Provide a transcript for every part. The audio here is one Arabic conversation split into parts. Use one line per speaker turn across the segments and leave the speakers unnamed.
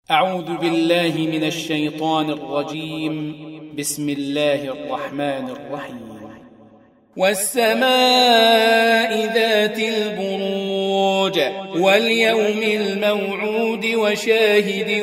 أعوذ بالله من الشيطان الرجيم. بسم الله الرحمن الرحيم. والسماء ذات البروج واليوم الموعود وشاهد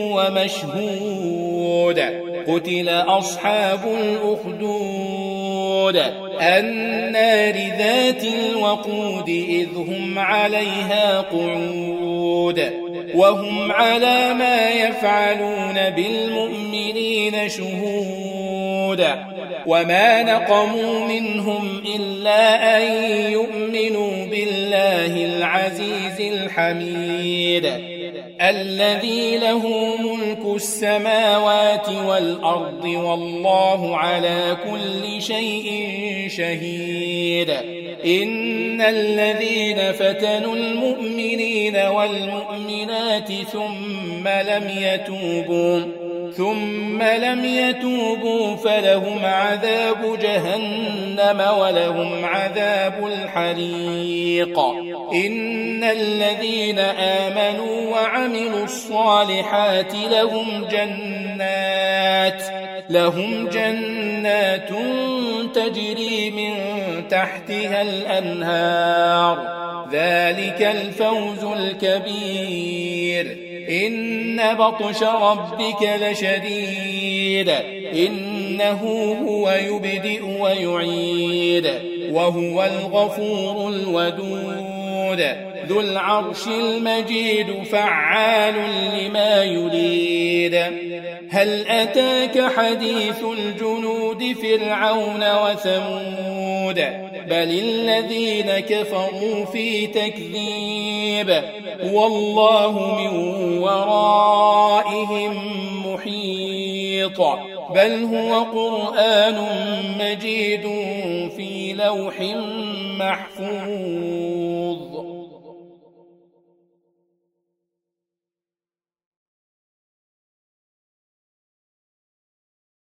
ومشهود قتل أصحاب الأخدود النار ذات الوقود إذ هم عليها قعود وهم على ما يفعلون بالمؤمنين شهود وما نقموا منهم إلا أن يؤمنوا بالله العزيز الحميد الذي له ملك السماوات والأرض والله على كل شيء شهيد. إن الذين فتنوا المؤمنين والمؤمنات ثم لم يتوبوا فلهم عذاب جهنم ولهم عذاب الحريق. إن الذين آمنوا وعملوا الصالحات لهم جنات تجري من تحتها الأنهار ذلك الفوز الكبير. إن بطش ربك لشديد إنه هو يبدئ ويعيد وهو الغفور الودود ذو العرش المجيد فعال لما يريد. هل أتاك حديث الجنود فرعون وثمود بل الذين كفروا في تكذيب والله من ورائهم محيط بل هو قرآن مجيد في لوح محفوظ.